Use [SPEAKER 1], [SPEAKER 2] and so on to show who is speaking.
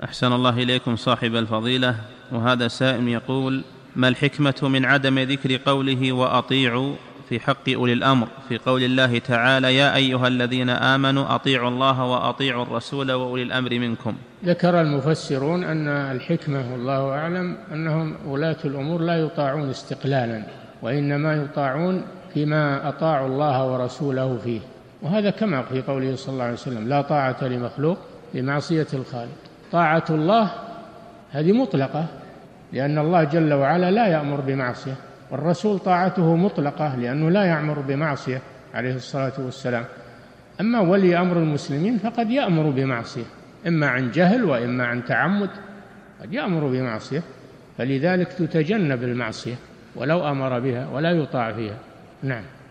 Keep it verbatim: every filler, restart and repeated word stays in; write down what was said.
[SPEAKER 1] أحسن الله إليكم صاحب الفضيلة. وهذا سائل يقول: ما الحكمة من عدم ذكر قوله وأطيعوا في حق أولي الأمر في قول الله تعالى: يا أيها الذين آمنوا أطيعوا الله وأطيعوا الرسول وأولي الأمر منكم؟
[SPEAKER 2] ذكر المفسرون أن الحكمة والله أعلم أنهم ولاة الأمور لا يطاعون استقلالا، وإنما يطاعون فيما أطاعوا الله ورسوله فيه، وهذا كما في قوله صلى الله عليه وسلم: لا طاعة لمخلوق بمعصية الخالق. طاعة الله هذه مطلقة، لأن الله جل وعلا لا يأمر بمعصية، والرسول طاعته مطلقة لأنه لا يأمر بمعصية عليه الصلاة والسلام. أما ولي أمر المسلمين فقد يأمر بمعصية، إما عن جهل وإما عن تعمد، قد يأمر بمعصية، فلذلك تتجنب المعصية ولو أمر بها ولا يطاع فيها. نعم.